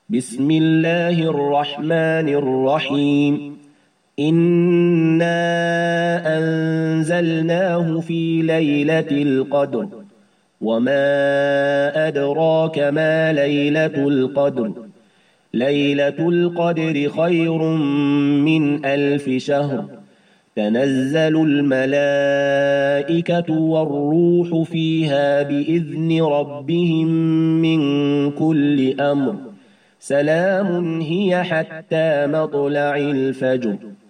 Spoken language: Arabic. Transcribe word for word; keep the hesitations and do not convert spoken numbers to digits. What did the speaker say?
بسم الله الرحمن الرحيم إنا أنزلناه في ليلة القدر وما أدراك ما ليلة القدر ليلة القدر خير من ألف شهر تنزل الملائكة والروح فيها بإذن ربهم من كل أمر سلام هي حتى مطلع الفجر.